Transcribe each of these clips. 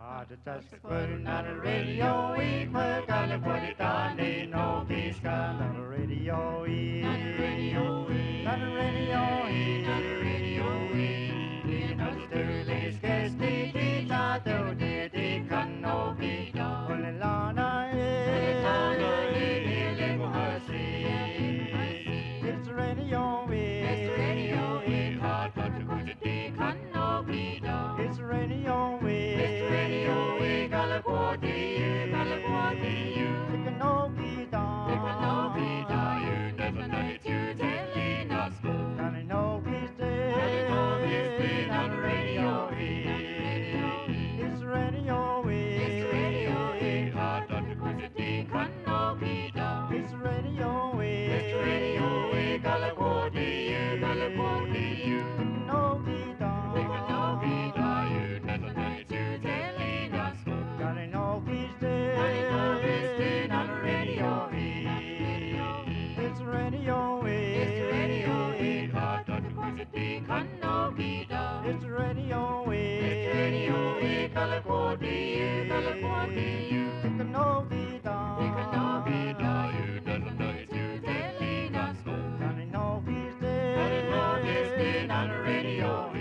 Just putting on the radio, we put on the put it on, they know he's got on the radio, on the radio, on the radio, on the radio, you know the dirty scarce they thought they can no be done. When the Lana it's the radio, it's the radio, hot but the good they can no be done. It's the radio, it's the radio, California, California, it can no be done. It can no be done. You never know it, you telling us. Gonna know he's dead. Gonna know he's dead on the radio. It's the radio, it's the radio, hot but the good they can no be done. It's the radio, it's the radio, California, California, it can no be done. It can no be done. You never know it, you telling us. Gotta know he's dead. Gotta know he's dead on the radio. It's the radio, it's the radio, hot but the good they can no be done. It's the radio, it's the radio, California, California, it can no be done. It can no be done. You never know it, you telling us. Gotta know he's dead. Gotta know he's dead on the radio.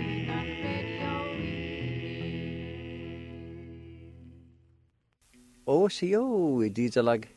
Ô đi cho lag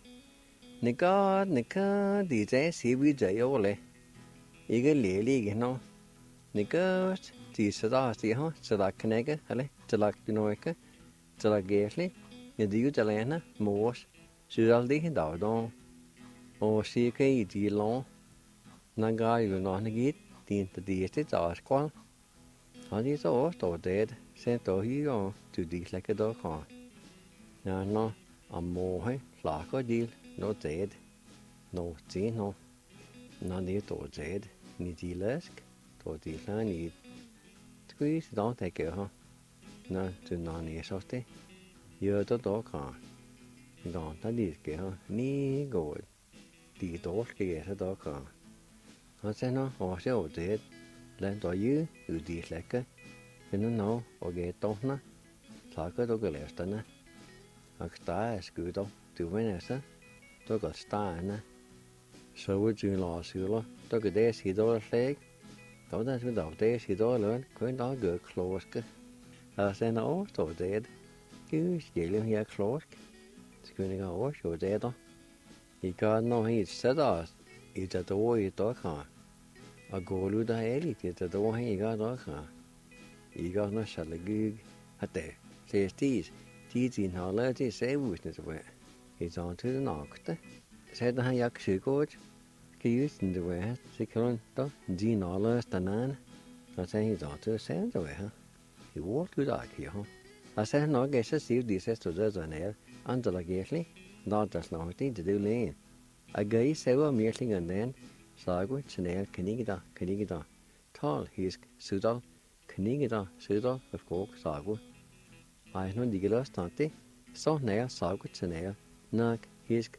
nika đi trái xí vi trái ô lệ ý cái lì cái nó nika đi sa da xí ha sa da cái cái hả lệ sa da cái nói cái sa da ghé lệ người đi cho lệ na mua sự ra đi hiện đạo đó ô xí cái đi long naga yêu nó nít tiền tự đi tới giờ quan họ đi số tổ đề xem tổ hiếu rồi tự đi lại cái đó khỏi nó mồ hay là có gì nó dễ nó chỉ nó đi tổ dễ ni đi lết tổ đi là ni cái đó thay kiểu ha nó từ nó ni sao thế giờ đó cả đó ta đi kiểu ha ni gọi đi tổ cái đó cả họ sẽ họ sẽ ở dễ lên tổ dưới đi lại cái nó ở cái tổ nó là cái đó cái lẽ đó nè ta sku đó từ bên này sao tôi có ta nè sau với chuyện lò sửa lo tôi cái đấy xí đó lấy đó ta sẽ đầu đấy xí đó lớn cái đó gỡ close cái xem nó tổ đấy cứ chỉ liên hệ close cái này có chỗ đấy đó thì cái nó hay sẽ đó ít cho tôi đó cả à gọi luôn đó ấy thì cho tôi hay cái đó cả cái nó sẽ là cái hạt tệ sẽ chỉ tin họ là chỉ sẽ vui như vậy thì chọn thứ nào đó sẽ là hay sự cố cái yếu như vậy sẽ còn đó chỉ nó là tận nó sẽ chọn thứ sẽ rồi ha thì vô thứ đó kia ha sẽ nói cái sẽ xíu đi sẽ rồi rồi này anh là cái gì đó là nói tí từ lên cái sẽ có miếng linh gần đến sao cũng chỉ này cái đó tall his sự đó cái đó sự đó of course sao cũng ai nói đi cái đó tante sau này sao cũng chỉ này nạc hisk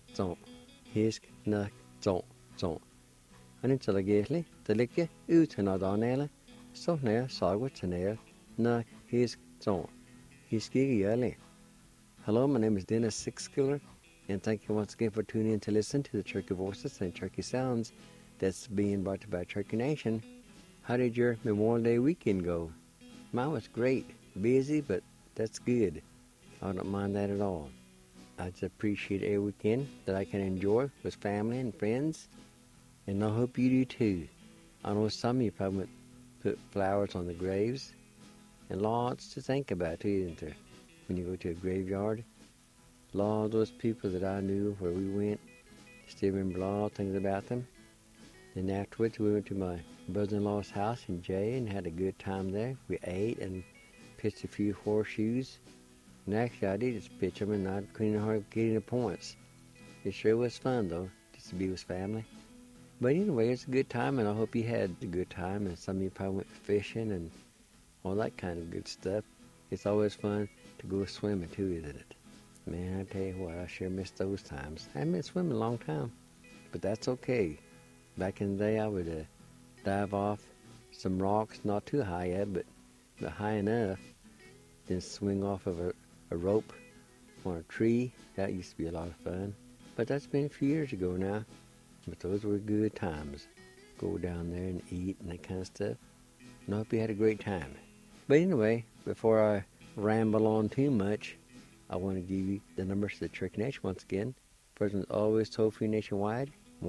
nạc trộn anh chỉ là cái gì từ lúc cái ưu thế nào đó này là sau này sao cũng chỉ này nạc hisk cái gì vậy. Hello, my name is Dennis Sixkiller, and thank you once again for tuning in to listen to the Turkey Voices and Turkey Sounds that's being brought to you by Turkey Nation. How did your Memorial Day weekend go? Mine was great, busy, but that's good. I don't mind that at all. I just appreciate every weekend that I can enjoy with family and friends, and I hope you do too. I know some of you probably put flowers on the graves, and lots to think about too, isn't there? When you go to a graveyard, a lot of those people that I knew where we went, still remember a lot of things about them. Then afterwards, we went to my brother-in-law's house in Jay and had a good time there. We ate and pitched a few horseshoes. And actually, I did just pitch them, and I couldn't hardly get any points. It sure was fun, though, just to be with family. But anyway, it's a good time, and I hope you had a good time. And some of you probably went fishing and all that kind of good stuff. It's always fun to go swimming, too, isn't it? Man, I tell you what, I sure miss those times. I haven't been swimming a long time, but that's okay. Back in the day, I would dive off some rocks, not too high yet, but high enough, then swing off of a a rope on a tree. That used to be a lot of fun. But that's been a few years ago now. But those were good times. Go down there and eat and that kind of stuff. And I hope you had a great time. But anyway, before I ramble on too much, I want to give you the numbers to the Cherokee Nation once again. First one's always toll-free nationwide,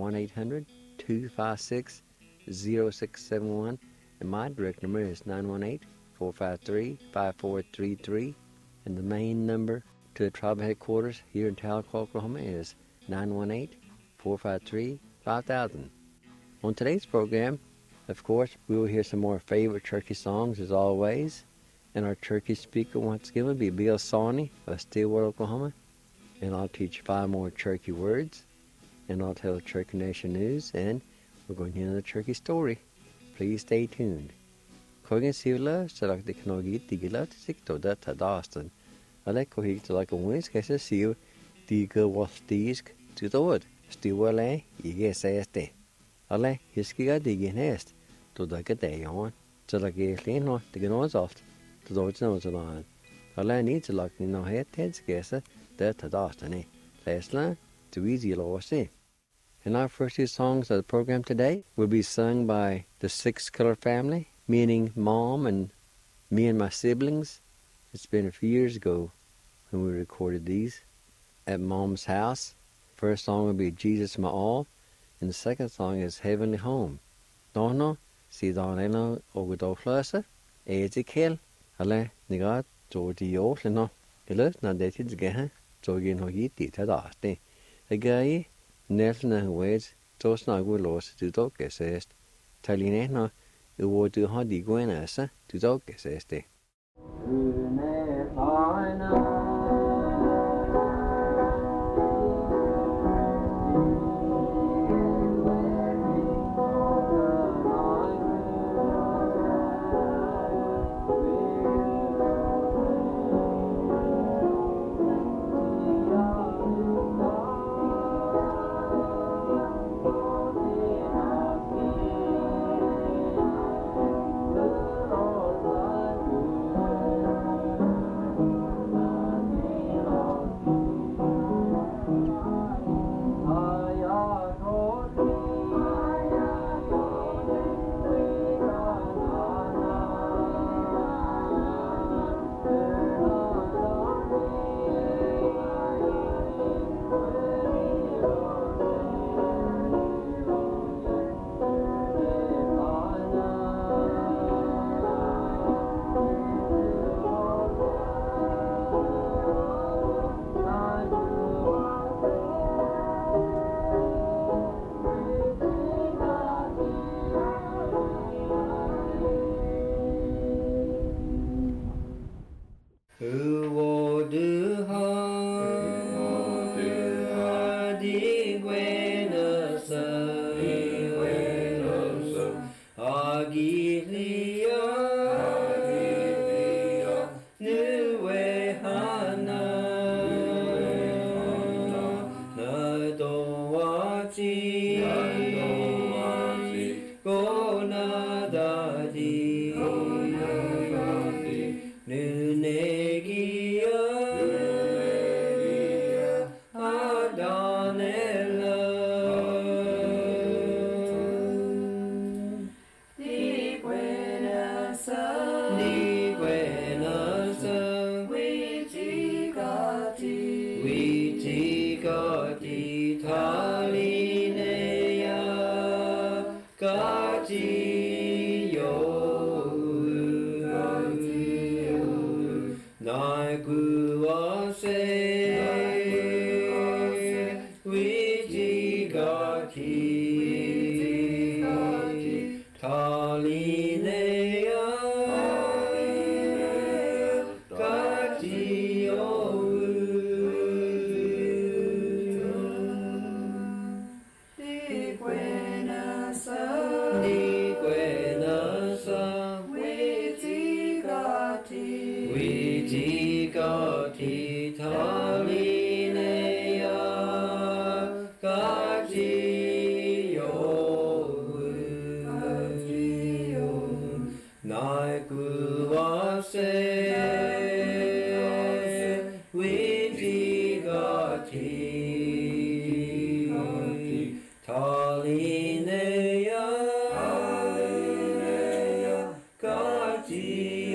1-800-256-0671. And my direct number is 918-453-5433. And the main number to the tribal headquarters here in Tahlequah, Oklahoma is 918-453-5000. On today's program, of course, we will hear some more favorite Cherokee songs as always. And our Cherokee speaker once again will be Bill Sawney of Stillwater, Oklahoma. And I'll teach 5 more Cherokee words. And I'll tell the Cherokee Nation news. And we're going to hear another Cherokee story. Please stay tuned. Kogan Sivla, Salak de Knogit, Digila, Sikto, Data Dastan. Aleko Hik, like a wins, Kessa Siv, Diga was Disk, to the wood. Stillwater, Ige says de. Ale, Hiskiga Digin Hest, to the day on. Salak no, the Ganoz off, to those nose along. Ale needs a lock in no head, Ted's Kessa, Data Dastan. Lesla, too easy, Law say. And our first 2 songs of the program today will be sung by the Six Color family, meaning Mom and me and my siblings. It's been a few years ago when we recorded these at Mom's house. First song will be Jesus My All, and the second song is Heavenly Home. Dono, si donelo ogodoflasa, Ezekiel, ale nigat Georgie Oslino, Ilus na dated gaha, Georgie no yiti tadaste. A guy, Nelson and Wades, Tosna Gulos to Dokes est, Talineno, it would do Hadi Guenasa to Dokes este.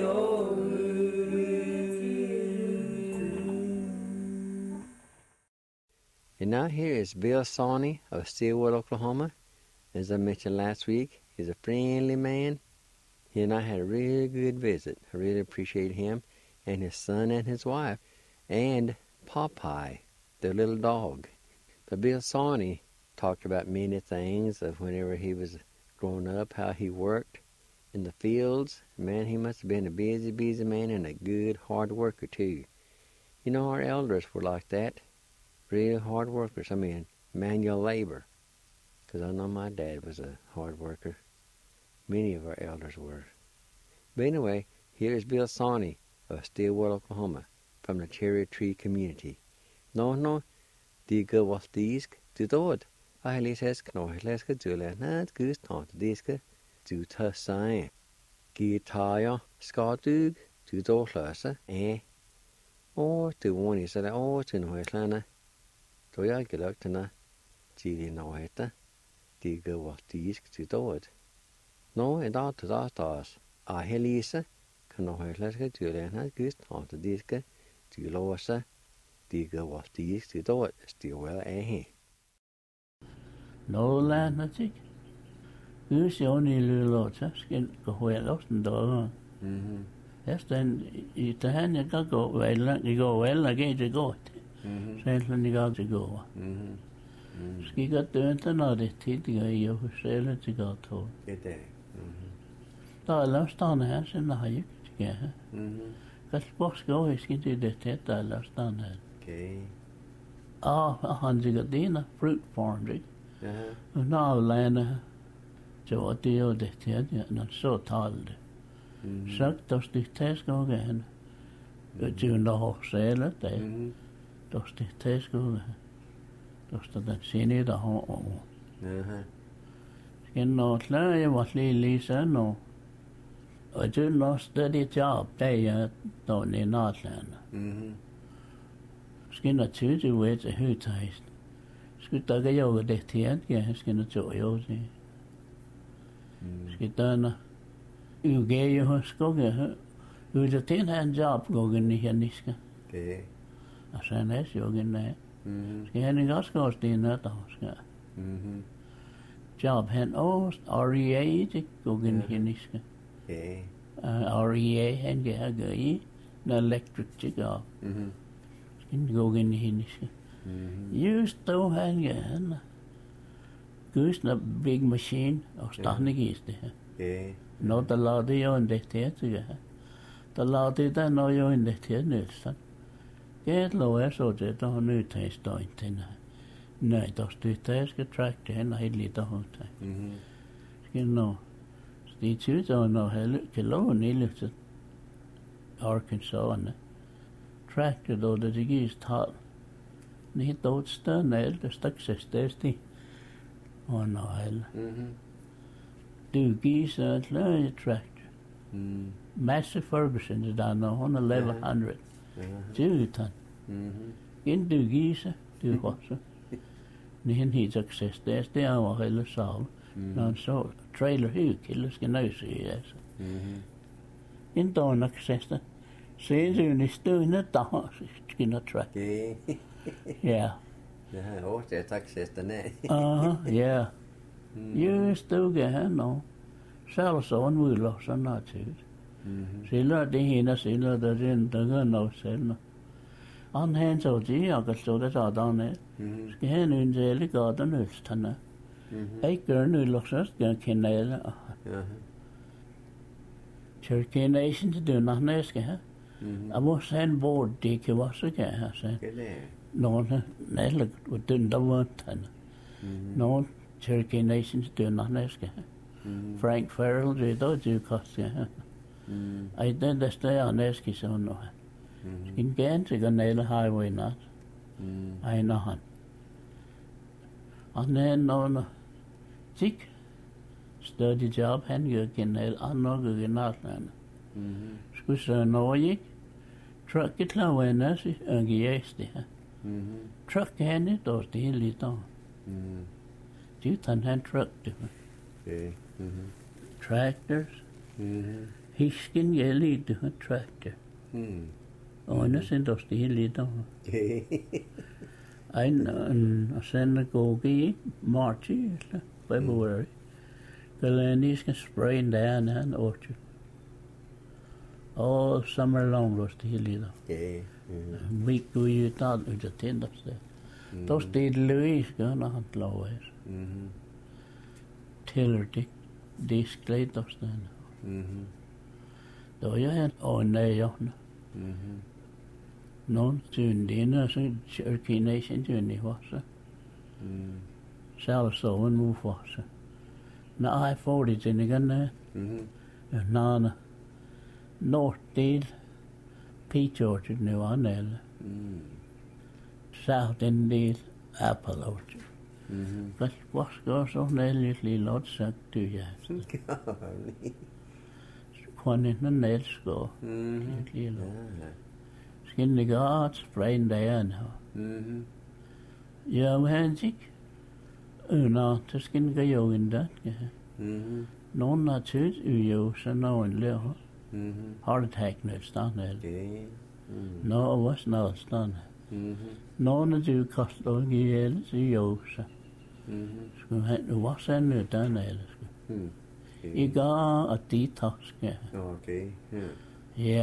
And now here is Bill Sawney of Stillwater, Oklahoma. As I mentioned last week, he's a friendly man. He and I had a really good visit. I really appreciate him and his son and his wife and Popeye, their little dog. But Bill Sawney talked about many things of whenever he was growing up, how he worked in the fields. Man, he must have been a busy, busy man and a good hard worker too. You know, our elders were like that. Real hard workers. I mean, manual labor. Because I know my dad was a hard worker. Many of our elders were. But anyway, here is Bill Sawney of Stillwater, Oklahoma, from the Cherry Tree community. No, diga was disk, du dod. I lesk no leska dula not goose taunt diska, du tussain. Guitar, skadug, du dolasa, or to one is that all to no Islana. Så jeg gelagt henne til en åhette, de går var disk til død. Nå dag til dags, helise, kan nå høyslaske til en gust til diske, til låse, de går var disk til død, stivel her. Nå landet ikke. Gud jo ni låta, skal gå højt også den døde. Jeg stand i det her, jeg kan gå vel, jeg går vel, og ikke det godt. Selv jeg går til gå. Skal jeg godt dønte når det tidligere i og selv til gå tog. Det Der er løsterne her, så har jeg ikke her. Hvad spørgsmål jeg skal til det tæt, der er løsterne her. Okay. Han siger, det er fruit farm, ikke? Og når landet så var det jo det tæt, når så talte. Så der stod tæskoge hen. Til en år sælet, der stod tæskoge. Der stod den sinde, der har over. Skal nå klare, jeg var lige sådan, og det er også det job, der jeg der i Nordland. Skal nå tyde ud til højtejsen. Skal der ikke jo det tæt, jeg skal nå til jo det. Skal der nå uge jo hos skugge. Ud til den her job går den her niske. Okay. Og så er jo den der. Skal han ikke også gå til noget der skal. Job han også REA det går den her niske. Okay. REA han gør i en electric job. Skal gå den her niske. Just då han gør. Gusna big machine og startningis det her. Okay. Når der lader det jo en det her til her. Der lader det der når jo en det her nødstand. Gæt lov er så det, der har nødtaget døgn til her. Nej, der støtter jeg skal trække det hen og helt lidt der håndtag. Skal nå. Det er tydeligt, at når jeg kan love en illuset Arkansas, trække det, og det gives tal. Det er dog et større alt, der stak sig stærst og når jeg du gives et løje trække. Massive Ferguson er der når hun er level 100. Tutan. Inden du giver du også. Nihen hit success det er over hele sal. Når så trailer hygge skal nøse i altså. Inden der er success. Så du ni stående der skal not track. Okay. Ja. Det har også det success den er. Ja. Just du kan nå. Selv så en udlå så naturligt. Silla det hina silla der den der nå selv. Han han så det og så det så der ned. Skal han en del gaden østerne. Jeg gør nu lukkast gør kanale. Church Nation til den andre skal have. Jeg må sende bord det kan være så kan jeg så. Nogen nælle og den der var han. Nogen Church Nation til den andre skal have. Frank Farrell det der du koster. Ej den der står næske så nu. En ganske kanale highway nat. Ej nå han. Og når nogen tik study job han gør kanal andre genatland. Skulle så når ikke truck it laver næse og gives det her. Truck han det der det lidt der. Du tager han truck det. Okay. Tractors. Hisken gældig du har tractor. Og nu sen dos det hele der. Ein og sen gå i March eller February. Galani skal spray down and orchard. All summer long was det hele der. Vi går jo der ud af tænders der. Dos det løs gør når han laver. Tiller det sklet dos der. Då jag och nej jag. Någon tydligen så Cherokee Nation tydligen var så. Själv så en move var så. När I-40 till igen Nana Northdale Peach Orchard nu anel. South Endale Apple Orchard. Vad ska så nälligt lilla sagt du ja. Kvannet nälskå. Lilla. Skinny got sprain down. Ja, men sig. Till skin gå jo in där. Någon har tyd jo så någon lär. Heart attack nu stan eller. Nå was nå stan. Någon du kastar gel så jo så. Ska han was han nu där eller. I går at detox. Okay. Ja.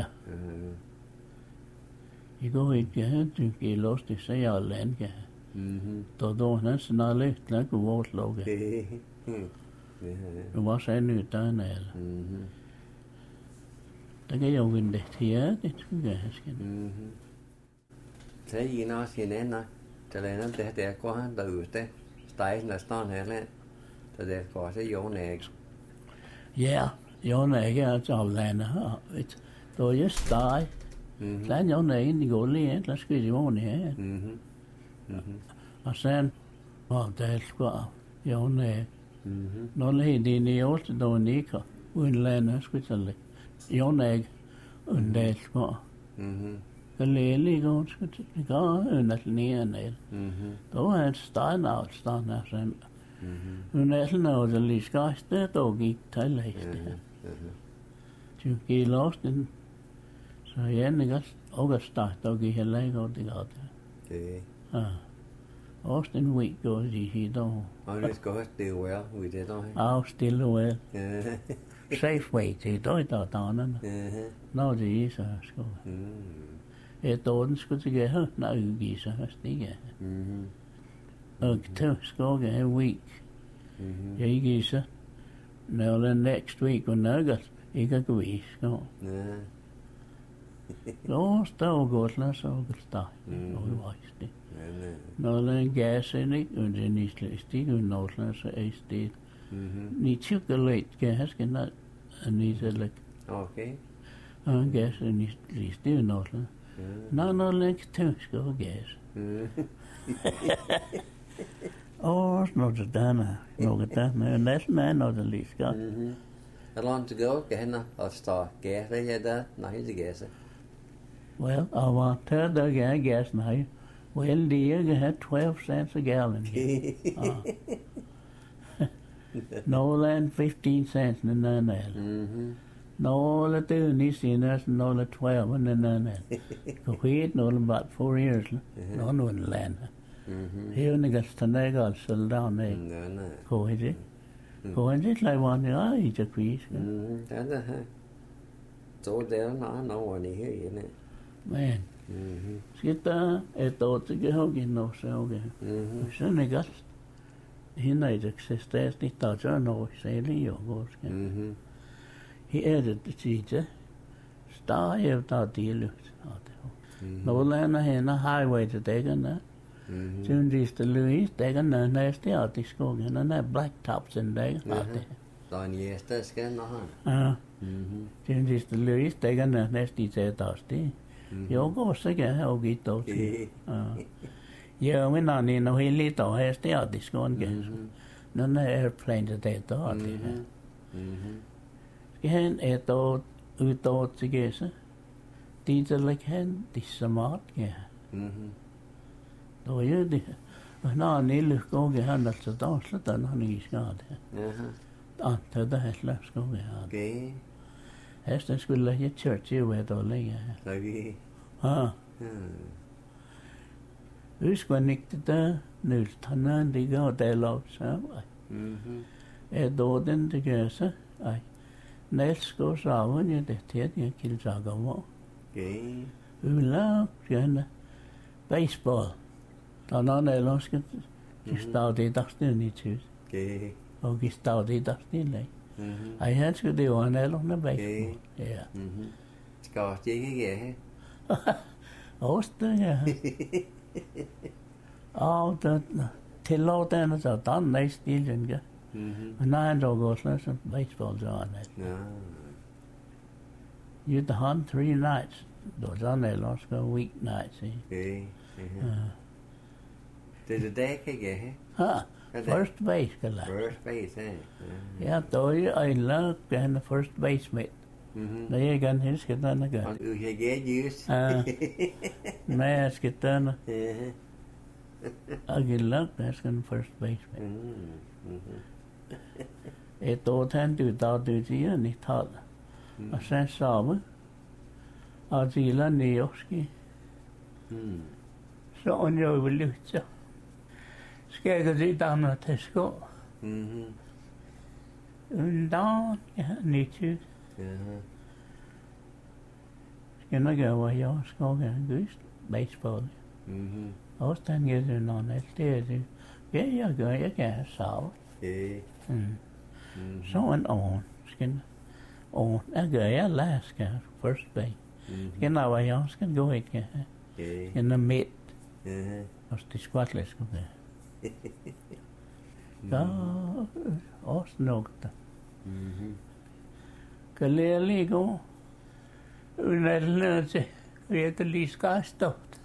I går ikke du kan lost det sig alle lande. Då nästan alla utlägg och vårt lag. Det var så nu där eller. Det kan jag vinna det det skulle jag ska. Säg innan sinna. Tällainen det går han där ute. Steg nästan hela. Det går så Jonäg. Ja, Jonäg är alltså avlända. Då just steg. Sen Jonäg in i går egentligen skulle det vara här. Och sen var det ska Jonäg. Någon hade i år då Nika unläna skulle säga. Jonäg undel ska. Det lille går skulle gå under ner. Då är det stanna sen. Nästan och det liskaste då gick till det. Du gick lost den. Så egentligen och starta och gick hela gården det gata. Austin week goes he då. Always go still well we did on. I'll still well. Safe way till då tanan. Nå det är så ska. Då skulle det gå när vi så stiga. Och två ska gå en week. Jag gick så. Now the next week when något jag går vi ska. Då står gåtla så gsta. Och visst. Når den gas er ikke, og den er stig, og når den så er stig. Ni chokolade gas kan not, ni så like. Okay. Og gas er ni stig, når den. Når den tysk og gas. Noget der, næsten noget der lige skal. How long to go? Kan og stå gas er der, nej det gas. Well, I want to gas now. Well, the year had 12 cents a gallon. No than 15 cents in the nail. No, the two nice no the 12 in the nail. So we had no about 4 years. No one land. Here in the Gastanega, settle down there. Go ahead. Go ahead, like one eye, just please. So there, no one here, isn't it? Man. Sitä etootikin hokin nousee oikein. Sen ei kanssa hinnaiseksi tästä taas nousee liian kosken. He edetty siitä. Sitä ei ole tiilyksi. No läänä hena highwayta tekänä. Syntistä Louis tekänä näistä jaatiskoukena nää black tops in tekänä. Tani jästä skän nahan. Syntistä Louis tekänä näistä itse taasti. Joko sekä onkin tosi. Joo, minä niin no hilito heistä jaatiskoonkin. No ne airplane te taati. Hän eto utotsikessa. Tiiselläkään tissamat ja. Då gör det. Nå niille skoge hannat så taasla niin skaade. Ante det här skoge. Okej. Hästen skulle i church i vet då länge. Lagi. Ja. Uskon nikti där nu tanan diga dela så. Doden det gösa. Ai. Nelsko saavun ja tehtiin ja kilsagamo. Okay. Yllä siellä baseball. Tänään ei lasket. Kistaudi tahtiin niitä. Okay. Och kistaudi tahtiin lei. Ai hän skulle det vara en eller en baseball. Ja. Ska jag ge he? Osta ja. Auto tillåten att ta nej stilen ja. Men när då går så baseball on it. You'd hunt 3 nights. Those on there last week nights. Okay. Did the day he? First base kala. First base, eh? Yeah, toy I love the first baseman. They gan his kitan again. You get used. Mas kitan. I love that's gan first baseman. Då tänkte du då du ser ni tal. Och sen sa vi att gilla Nioski. Så on jag vill lyfta. Ska jag gå dit annat Tesco? Undan, ja, nyttigt. Ska jag gå och jag ska gå just baseball. Och sen ger du någon efter. Ja, jag går, jag kan sa. Så en on. On. Jag går, jag läser first base. Ska när jag ska gå inte. In the mid. Och det squatless går det. Ja, oss något. Kaleli gå. Unelnöse. Vet liska stort.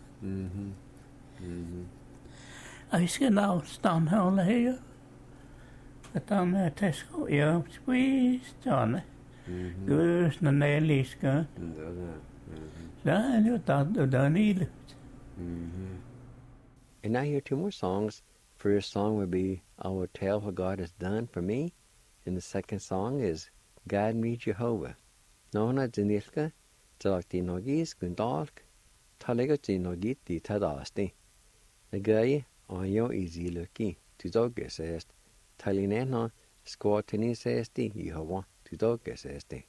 Jag ska nå stanna hålla här. Att han är Tesco. Ja, squeeze John. Gus när det liska. Så är det då ni lut. And now hear 2 more songs. First song would be I Will Tell What God Has Done for Me. And the second song is Guide Me Jehovah. Nona Zinilka, Jalakti Nogis, Gundalk, Talegati Nogiti Tadasti. The guy on your easy lucky to dogges est. Talinena, Squatini sesti, Jehovah, to dogges esti.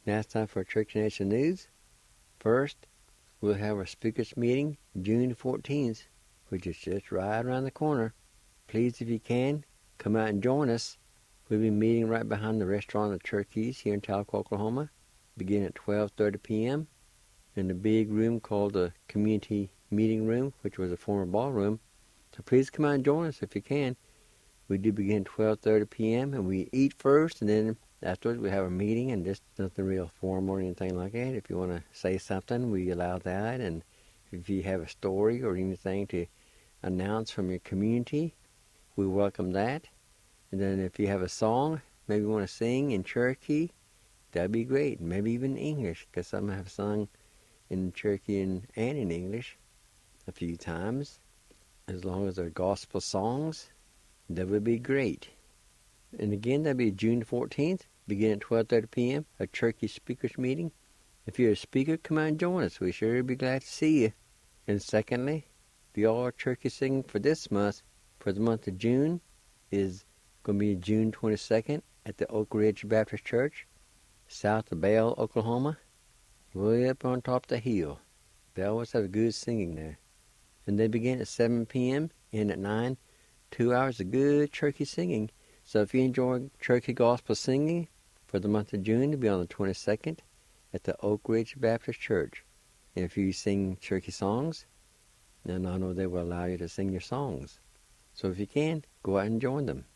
Now it's time for Church Nation News. First, we'll have our speakers meeting June 14th, which is just right around the corner. Please, if you can, come out and join us. We'll be meeting right behind the restaurant at Turkey's here in Tahlequah, Oklahoma, beginning at 12:30 p.m. in the big room called the Community Meeting Room, which was a former ballroom. So please come out and join us if you can. We do begin at 12:30 p.m. and we eat first, and then afterwards we have a meeting, and just nothing real formal or anything like that. If you want to say something, we allow that. And if you have a story or anything to announce from your community, we welcome that. And then if you have a song, maybe you want to sing in Cherokee, that'd be great. Maybe even English, because some have sung in Cherokee and in English a few times. As long as they're gospel songs, that would be great. And again, that'd be June 14th, beginning at 12:30 p.m., a Cherokee speakers meeting. If you're a speaker, come out and join us. We sure be glad to see you. And secondly, the all Cherokee singing for this month, for the month of June, is going to be June 22nd at the Oak Ridge Baptist Church, south of Bell, Oklahoma, way up on top of the hill. They always have good singing there. And they begin at 7 p.m., end at 9, 2 hours of good Cherokee singing. So if you enjoy Cherokee gospel singing for the month of June, it'll be on the 22nd at the Oak Ridge Baptist Church. And if you sing Cherokee songs, then I know they will allow you to sing your songs. So if you can, go out and join them.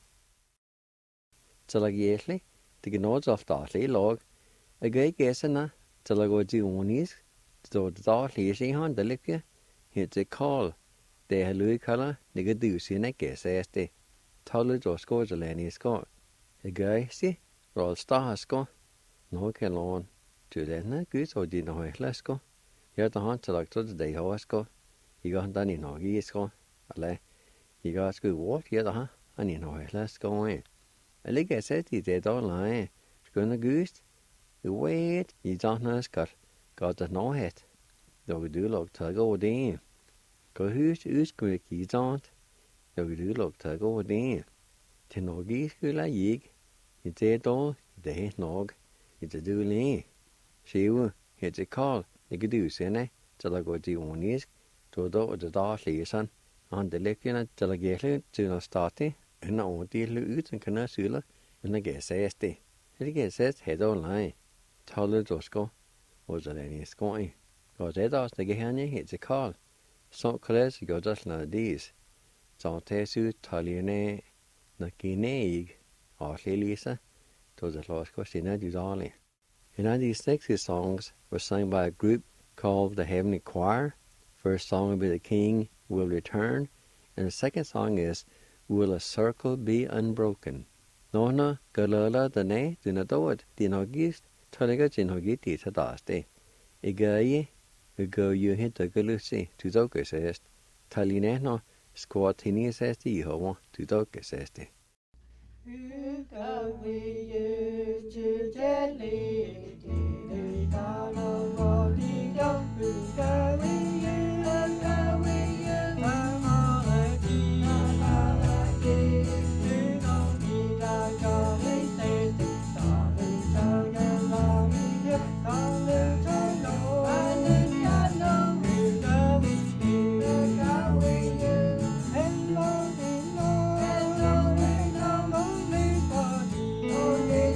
Til ag iesli, the genods of Dathli log, a gay guessana, till I go to Onis, so the Dathli is a hand delicate, hits a call. They have Louis Color, the good do see a guess as they told or scores a lanny score. A guy, see, roll star score, no can on to then, goose or did no let's go. You have the hunt to like to the day horse go. You got done in no geese go. You got school walk here, huh? And you know, let's go in. I think I said he did all line. Schöner Güst. You wait, you don't know Scott. Got the no hat. Though do look to go in. Go who's quick, you don't. Though do look to go in. To no geese go like yig. You did all, they nog. It's a do lean. She will hit a call. You could do sene. Till I go to one is. To the dark leeson. On the lecture till I get it to no starting. En ordentlig lyd, den kan jeg sylle, men jeg kan sige det. Det kan sige helt online. Tallet dosko, og så den i skoen. Og det også, det kan herne helt til kold. Så klasse gør det sådan det. Så tages ud talerne, når gene ikke, og lise, to the losko sina dudali. And 96 songs were sung by a group called the Heavenly Choir. First song will be The King Will Return, and the second song is Will a Circle Be Unbroken? Nona galala dane dinadod dinogist toliga jinogiti tadaste. Igaye go you hit the galusi to dokesest. Talineno squatinis esti ho to dokeseste. Oh,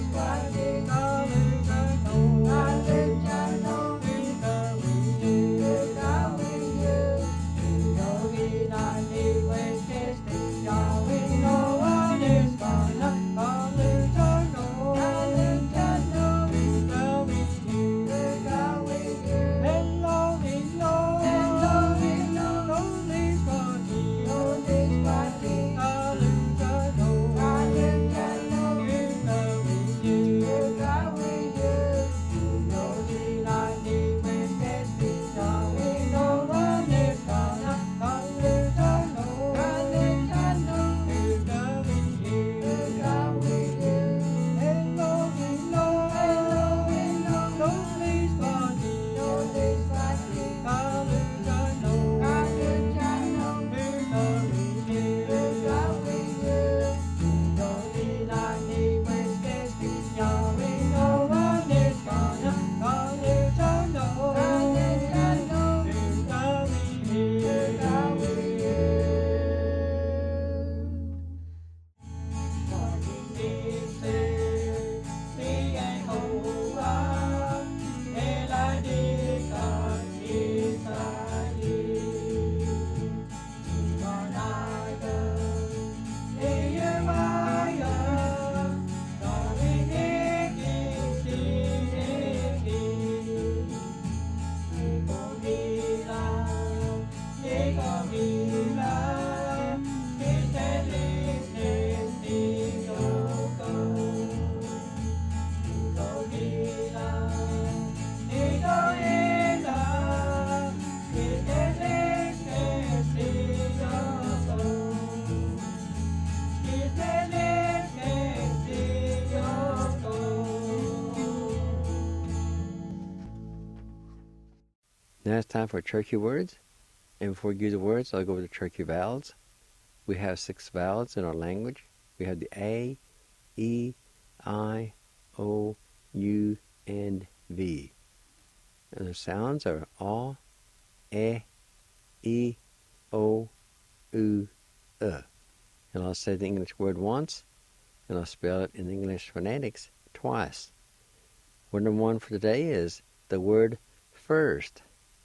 Now it's time for Cherokee words. And before we give the words, I'll go over the Cherokee vowels. We have 6 vowels in our language. We have the A, E, I, O, U, and V. And the sounds are A, E, O, U, And I'll say the English word once, and I'll spell it in English phonetics twice. Word number 1 for today is the word first.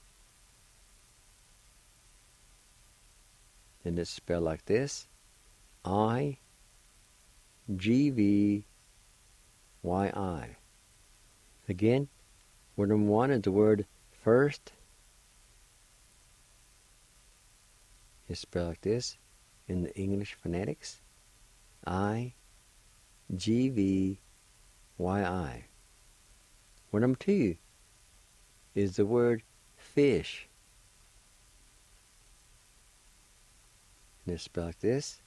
And it's spelled like this: I-G-V-Y-I. Again, word number 1 is the word first. It's spelled like this in the English phonetics: I-G-V-Y-I. Word number 2 is the word fish. And it's spelled like this: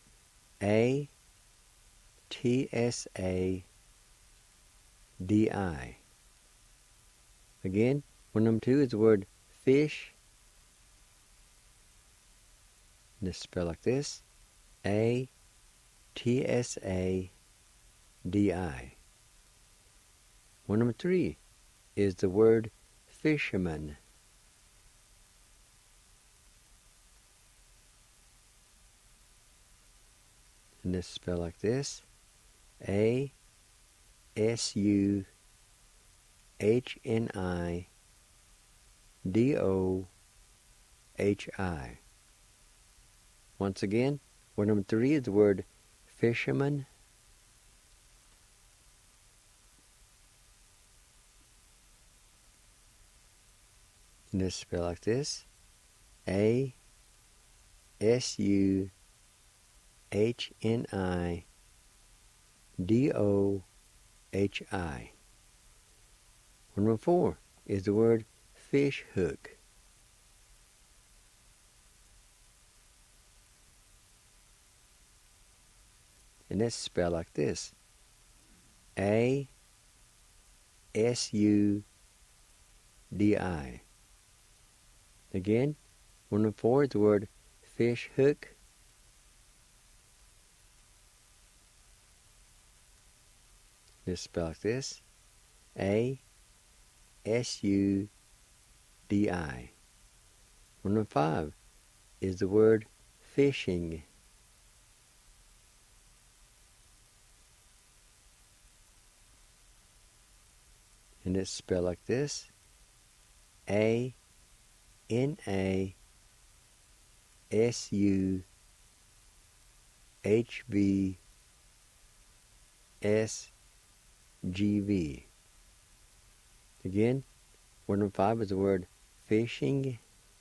A-T-S-A-D-I. Again, word number 2 is the word fish. And it's spelled like this: A-T-S-A-D-I. Word number 3 is the word fisherman. And it's spelled like this: A-S-U-H-N-I-D-O-H-I. Once again, word number 3 is the word fisherman. And it's spelled like this: A-S-U-H-N-I-D-O-H-I. Word number 4 is the word fish hook. And that's spelled like this: A-S-U-D-I. Again, word number 4 is the word fish hook. It's spelled like this: A-S-U-D-I. Word number 5 is the word fishing. And it's spelled like this: A-N-A-S-U-H-V-S-G-V. Again, word number 5 is the word fishing.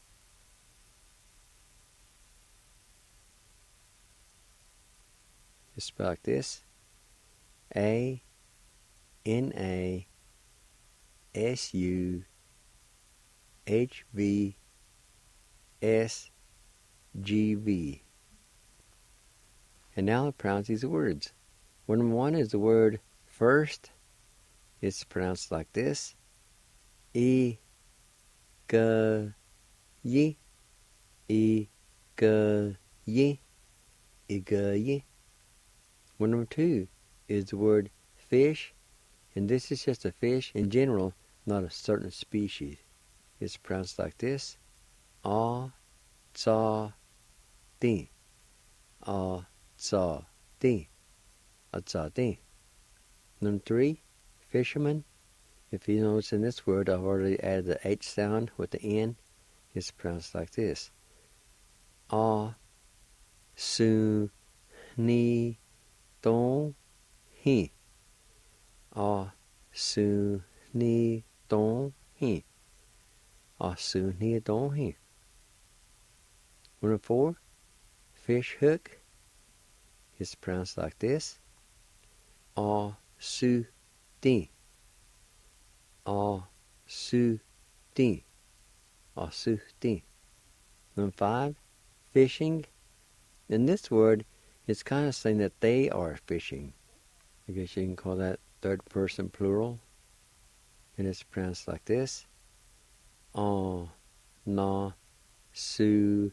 It's spelled like this: A-N-A-S-U-H-V-S-G-V. And now I'll pronounce these words. Word number 1 is the word first. It's pronounced like this: E-G-Y, E-G-Y, E-G-Y. Word number 2 is the word fish, and this is just a fish in general, not a certain species. It's pronounced like this: A-Tsa-Ti, A-Tsa-Ti, A-Tsa-Ti. Number 3, fisherman. If you notice in this word, I've already added the H sound with the N. It's pronounced like this: A-Su-Ni-Tong-Hi, A-Su-Ni-Tong-Hi, A-Su-Ni-Tong-Hi. Number 4, fish hook. It's pronounced like this: A-Su-Ti, A-Su-Ti, A-Su-Ti. Number 5, fishing. In this word, it's kind of saying that they are fishing. I guess you can call that third person plural. And it's pronounced like this: on na su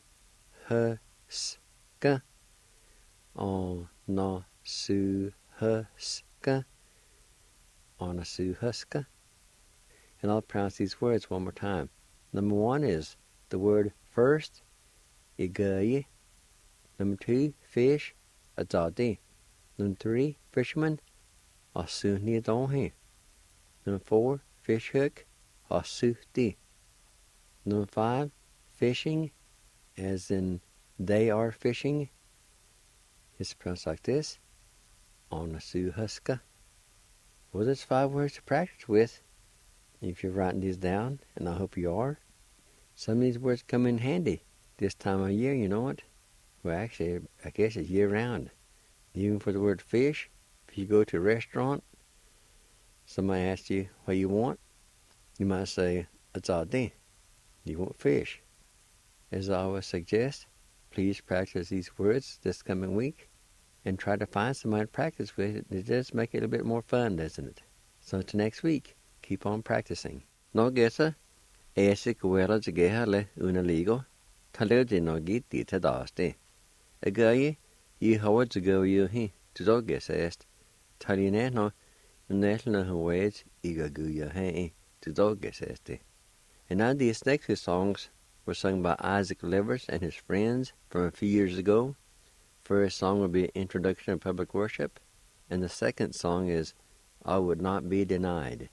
huska on na su huska on a su huska. And I'll pronounce these words one more time. Number 1 is the word first, igaye. Number 2, fish, adadi. Number 3, fisherman, asuni donhe. Number 4, fish hook, asuti. Number 5, fishing, as in they are fishing. It's pronounced like this, onasuhuska. Well, there's 5 words to practice with. If you're writing these down, and I hope you are, some of these words come in handy this time of year, you know it? Well, actually, I guess it's year-round. Even for the word fish, if you go to a restaurant, somebody asks you what you want, you might say, "Atzadi." You want fish. As I always suggest, please practice these words this coming week and try to find somebody to practice with. It does make it a bit more fun, doesn't it? So until next week, keep on practicing. No gesa, esi kuwela jigeha le unaligo, taleo de no giti tadaste. Agaye, ye hawa jigo yuhi, to gesa est, taline no, netla huwage, igaguya hei, to gesa este. And now these next 2 songs were sung by Isaac Livers and his friends from a few years ago. First song will be Introduction to Public Worship, and the second song is I Would Not Be Denied.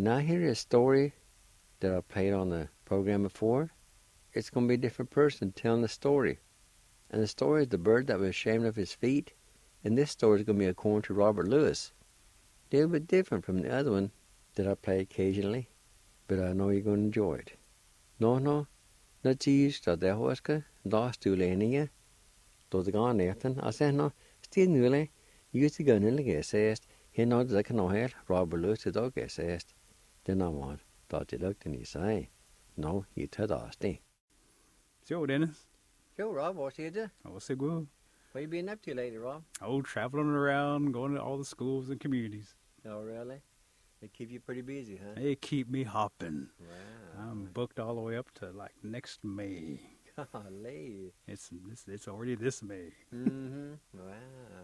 And now here is a story that I played on the program before. It's going to be a different person telling the story. And the story is the bird that was ashamed of his feet. And this story is going to be according to Robert Lewis. A little bit different from the other one that I play occasionally. But I know you're going to enjoy it. No cheese to the hoska, lost to Lania. To the gone Nathan. I said no, still newly. Used to go in the guest. He knows that I can hear Robert Lewis the dog guest. Then I want, thought you looked and you say, no, you told us. So, Dennis. Yo, Rob, what's you do? Oh, so good. What you been up to lately, Rob? Oh, traveling around, going to all the schools and communities. Oh, really? They keep you pretty busy, huh? They keep me hopping. Wow. I'm booked all the way up to like next May. Golly. It's already this May. Mm-hmm. Wow.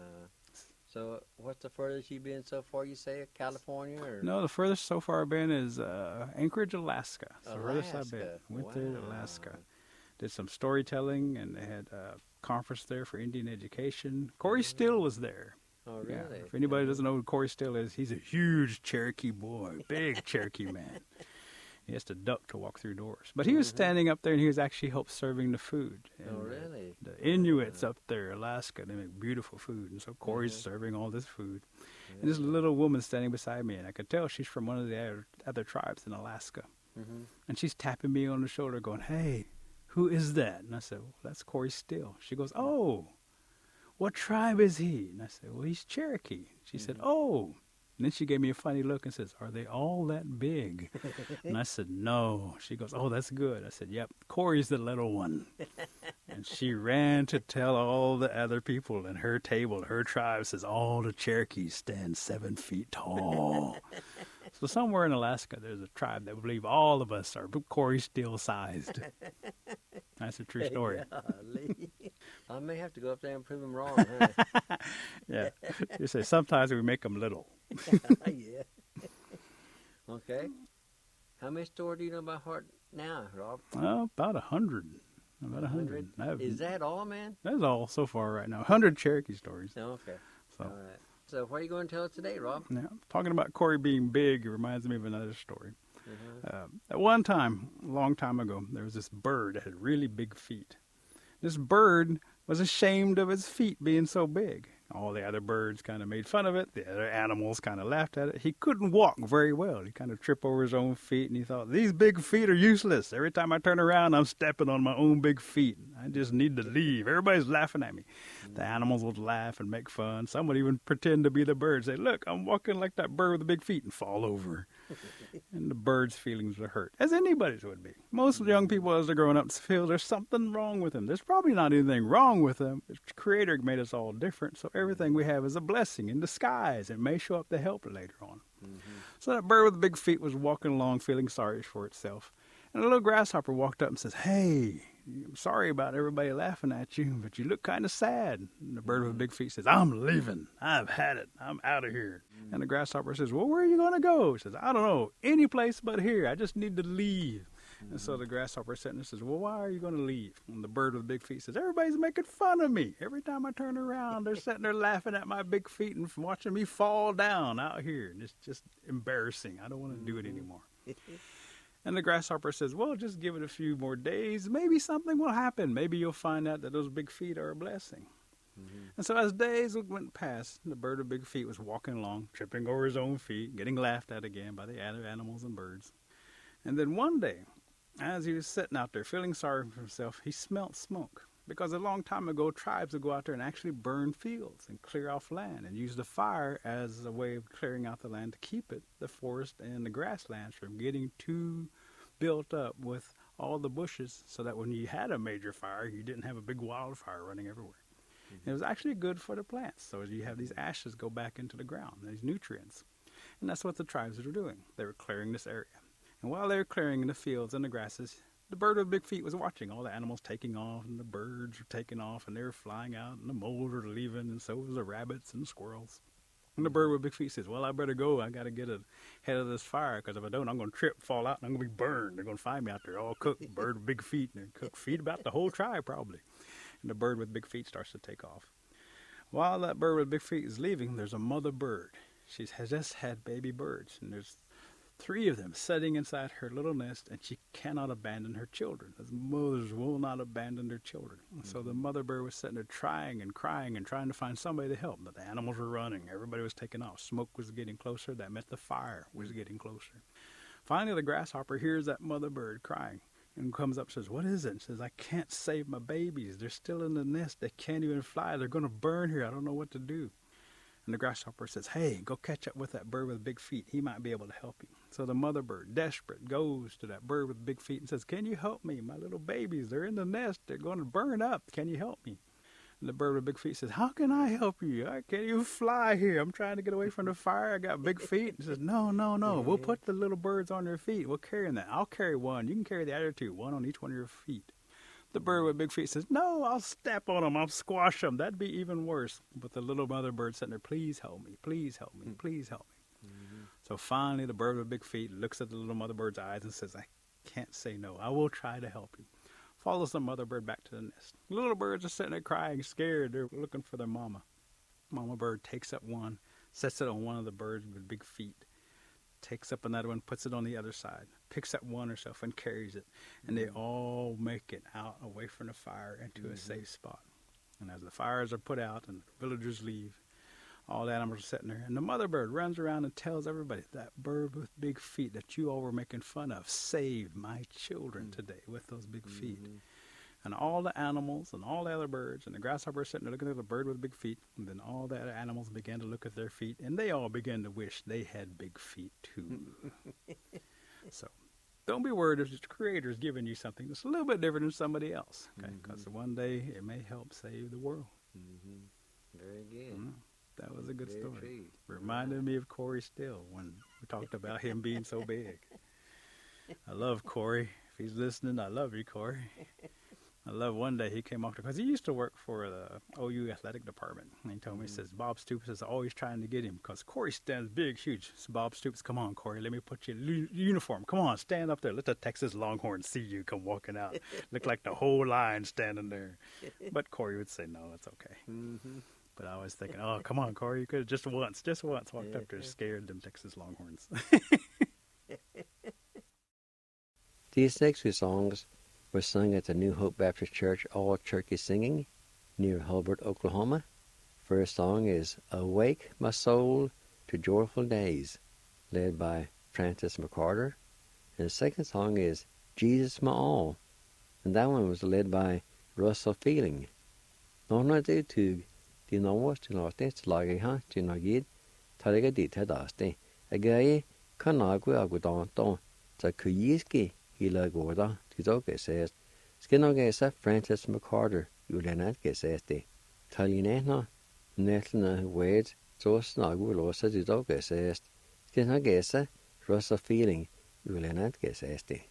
So, what's the furthest you've been so far, you say? California? Or? No, the furthest so far I've been is Anchorage, Alaska. It's the furthest I've been. Alaska. Went there to Alaska. Did some storytelling, and they had a conference there for Indian education. Corey Still was there. Oh, really? Yeah. If anybody doesn't know who Corey Still is, he's a huge Cherokee boy, big Cherokee man. He has to duck to walk through doors. But he was standing up there, and he was actually helped serving the food. And Oh, really? The Inuits up there, Alaska, they make beautiful food. And so Corey's serving all this food. And this little woman standing beside me, and I could tell she's from one of the other tribes in Alaska. Mm-hmm. And she's tapping me on the shoulder going, "Hey, who is that?" And I said, "Well, that's Corey Still." She goes, "Oh, what tribe is he?" And I said, "Well, he's Cherokee." She said, "Oh." And then she gave me a funny look and says, "Are they all that big?" And I said, "No." She goes, "Oh, that's good." I said, "Yep, Corey's the little one." And she ran to tell all the other people in her table, her tribe says, all the Cherokees stand 7 feet tall. So somewhere in Alaska, there's a tribe that believe all of us are Corey Still sized. That's a true story. Golly. I may have to go up there and prove them wrong, huh? Yeah. You say sometimes we make them little. Yeah. Okay. How many stories do you know by heart now, Rob? Oh, about 100. About 100. Is that all, man? That's all so far right now. 100 Cherokee stories. Oh, okay. So, All right. So what are you going to tell us today, Rob? yeah, talking about Corey being big, it reminds me of another story. Mm-hmm. At one time, a long time ago, there was this bird that had really big feet. This bird was ashamed of its feet being so big. All the other birds kind of made fun of it. The other animals kind of laughed at it. He couldn't walk very well. He kind of tripped over his own feet, and he thought, these big feet are useless. Every time I turn around, I'm stepping on my own big feet. I just need to leave. Everybody's laughing at me. The animals would laugh and make fun. Some would even pretend to be the bird. Say, look, I'm walking like that bird with the big feet, and fall over. And the bird's feelings were hurt, as anybody's would be. Most young people, as they're growing up, feel there's something wrong with them. There's probably not anything wrong with them. The Creator made us all different, so everything we have is a blessing in disguise. It may show up to help later on. So that bird with the big feet was walking along feeling sorry for itself. And a little grasshopper walked up and says, hey, I'm sorry about everybody laughing at you, but you look kind of sad. And the bird with the big feet says, I'm leaving. I've had it. I'm out of here. And the grasshopper says, well, where are you going to go? He says, I don't know. Any place but here. I just need to leave. And so the grasshopper sits and says, well, why are you going to leave? And the bird with the big feet says, everybody's making fun of me. Every time I turn around, they're sitting there laughing at my big feet and watching me fall down out here. And it's just embarrassing. I don't want to do it anymore. And the grasshopper says, well, just give it a few more days. Maybe something will happen. Maybe you'll find out that those big feet are a blessing. And so as days went past, the bird with big feet was walking along, tripping over his own feet, getting laughed at again by the other animals and birds. And then one day, as he was sitting out there feeling sorry for himself, he smelt smoke. Because a long time ago, tribes would go out there and actually burn fields and clear off land and use the fire as a way of clearing out the land to keep it, the forest and the grasslands, from getting too built up with all the bushes, so that when you had a major fire, you didn't have a big wildfire running everywhere. It was actually good for the plants. So you have these ashes go back into the ground, these nutrients. And that's what the tribes were doing. They were clearing this area. And while they were clearing the fields and the grasses, the bird with big feet was watching all the animals taking off, and the birds were taking off, and they were flying out, and the moles were leaving, and so was the rabbits and squirrels. And the bird with big feet says, well, I better go. I got to get ahead of this fire, because if I don't, I'm going to trip, fall out, and I'm going to be burned. They're going to find me out there all cooked, bird with big feet, and cook feed about the whole tribe probably. And the bird with big feet starts to take off. While that bird with big feet is leaving, there's a mother bird. She has just had baby birds, and there's 3 of them sitting inside her little nest, and she cannot abandon her children, as mothers will not abandon their children. So the mother bird was sitting there trying and crying and trying to find somebody to help. But the animals were running. Everybody was taking off. Smoke was getting closer. That meant the fire was getting closer. Finally, the grasshopper hears that mother bird crying and comes up and says, "What is it?" And says, "I can't save my babies. They're still in the nest. They can't even fly. They're going to burn here. I don't know what to do." And the grasshopper says, "Hey, go catch up with that bird with big feet. He might be able to help you." So the mother bird, desperate, goes to that bird with big feet and says, "Can you help me? My little babies, they're in the nest. They're going to burn up. Can you help me?" And the bird with big feet says, "How can I help you? I can't even fly here. I'm trying to get away from the fire. I got big feet." And says, No. We'll put the little birds on their feet. We'll carry them. I'll carry one. You can carry the other 2, one on each one of your feet." The bird with big feet says, "No, I'll step on them. I'll squash them. That'd be even worse." But the little mother bird sitting there, "Please help me. Please help me. Please help me." So finally, the bird with big feet looks at the little mother bird's eyes and says, "I can't say no. I will try to help you." Follows the mother bird back to the nest. The little birds are sitting there crying, scared. They're looking for their mama. Mama bird takes up one, sets it on one of the birds with big feet, takes up another one, puts it on the other side, picks up one herself and carries it. And they all make it out away from the fire into a safe spot. And as the fires are put out and the villagers leave, all the animals are sitting there. And the mother bird runs around and tells everybody, "That bird with big feet that you all were making fun of saved my children today with those big feet." And all the animals and all the other birds and the grasshopper are sitting there looking at the bird with big feet. And then all the other animals began to look at their feet, and they all began to wish they had big feet too. So don't be worried if the Creator's giving you something that's a little bit different than somebody else. Okay, because one day it may help save the world. Very good. That was a good Very story. true. Reminded me of Corey Still when we talked about him being so big. I love Corey. If he's listening, I love you, Corey. I love one day he came up to, because he used to work for the OU athletic department. And he told me, he says, Bob Stoops is always trying to get him because Corey stands big, huge. So Bob Stoops, "Come on, Corey, let me put you in uniform. Come on, stand up there. Let the Texas Longhorns see you come walking out. Look like the whole line standing there." But Corey would say, "No, it's okay." But I was thinking, "Oh, come on, Corey, you could have just once walked up there, scared them Texas Longhorns." These next 2 songs were sung at the New Hope Baptist Church All Turkey Singing near Hulbert, Oklahoma. First song is "Awake My Soul to Joyful Days," led by Francis McCarter. And the second song is "Jesus My All," and that one was led by Russell Feeling. Nona de tug, di novas to noste, slagaha, to nagid, tariga di tadaste, agaye, kanagu agudanto, za kuyiski, hila gorda, tizoke says, skinogesa Francis McCarter, ulenat geseste, talinena, netlina wed, so snagu losa tizoke says, skinogesa, Russell Feeling, ulenat geseste.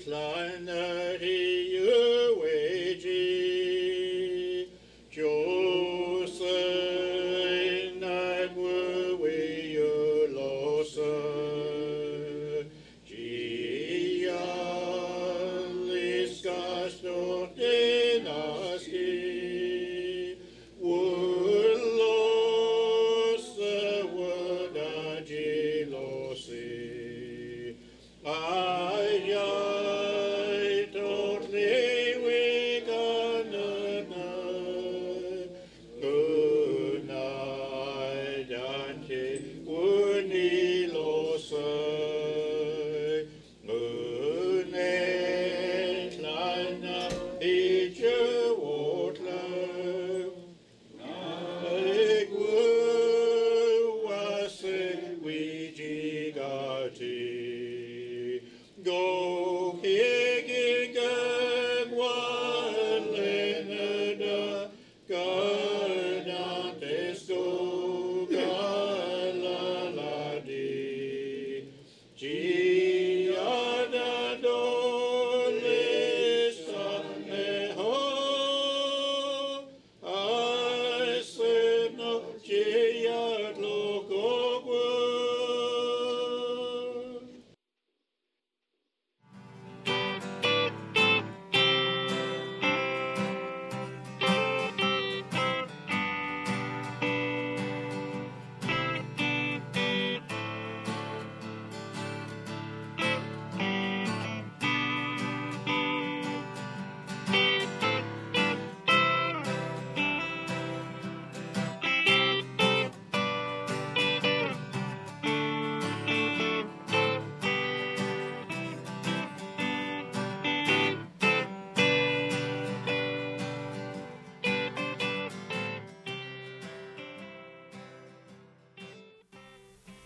Joy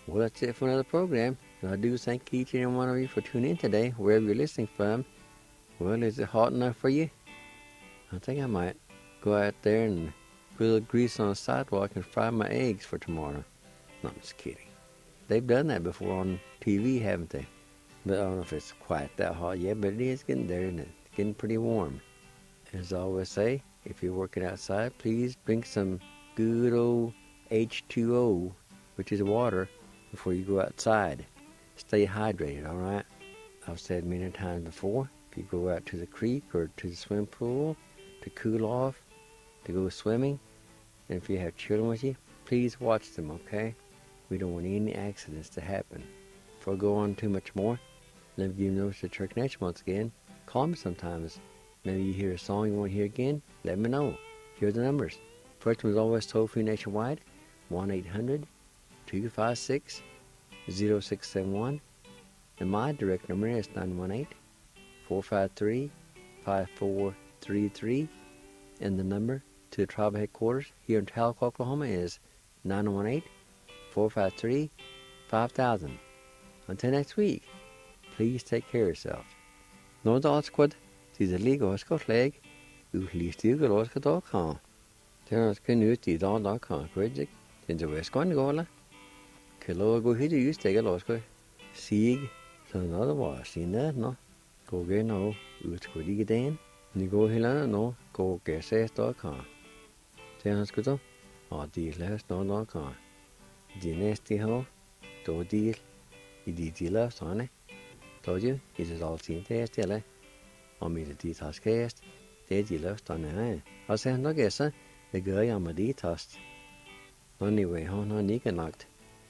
Well, that's it for another program. And I do thank each and every one of you for tuning in today, wherever you're listening from. Well, is it hot enough for you? I think I might go out there and put a little grease on the sidewalk and fry my eggs for tomorrow. No, I'm just kidding. They've done that before on TV, haven't they? But I don't know if it's quite that hot yet, but it is getting there, and it's getting pretty warm. As I always say, if you're working outside, please drink some good old H2O, which is water, before you go outside. Stay hydrated, all right? I've said many times before, if you go out to the creek or to the swim pool to cool off, to go swimming, and if you have children with you, please watch them, okay? We don't want any accidents to happen. Before I go on too much more, let me give you notice to Church Nation once again. Call me sometimes. Maybe you hear a song you want to hear again, let me know. Here are the numbers. First one is always toll-free nationwide, 1-800-256-0671. And my direct number is 918-453-5433. And the number to the tribal headquarters here in Tahlequah, Oklahoma is 918-453-5000. Until next week, please take care of yourself. No dots quid, the legal Scott leg, who least you go lost at all can. Tell us can use the don.com, critic, in the West Congola. Kilo go hit you take a lost go. Sieg, so another was seen that, no. Go get no, ut go dig it in. You go hilana, no, go get says.com. Tell us good, or the last no.com. The nasty hole, do deal, the last on it. Told you, it is all seen there still, on me the details cast, they left on the eye. I said, no guess, the guy on my details. Anyway, how no nick knocked.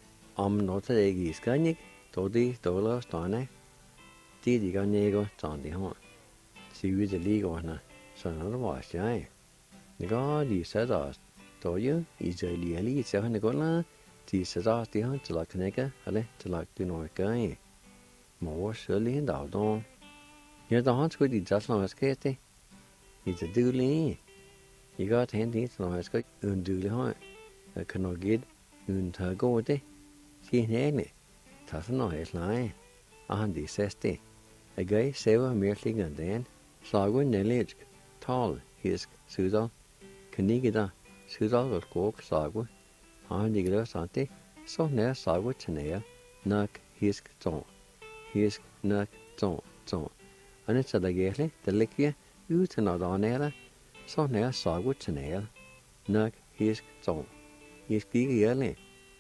Not the egg is gunning, Toddy, dollar, stoney. Did you gun ego, Sandy horn? See you the league on so another wash, yeah. The god, you said us. Told you, is a really 7 gola. She says, us the hunt to like a nigger, to like the North guy. More surely and out on. You're the hunt with the just long as Katy. It's a dooley. You got handy to know as good, dooley hunt. I cannot get go with it. See, nearly. Tassen no his line. And the 60. A guy several merely gun then. Sagun neledge. Tall, his Sudal. Canigida. Sudal of Cork Sagu. And the glass auntie. So near Sagu Chanea. Nuck his zone. His nuck zone. And it's a legally, the liquia, you to not on air. So near Sagu Chanea. Nuck his zone. He's big yearly.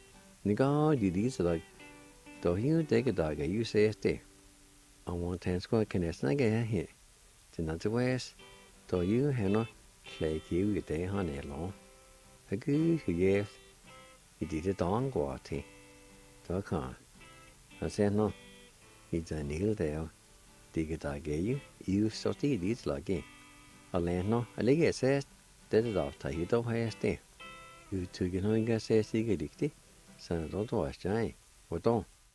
Niga, these like, though you take a dog, you say stay. I want 10 square connection again here. To not the west, though you have no like you get there on a long. A good, yes, he did it on guati. So can. I said no. It's a needle there. Dig it I gave you so these like it. A land no, a leg says, that is off Tahito has stay. You took it on gas says he get it. So don't wash, Jay. What don't?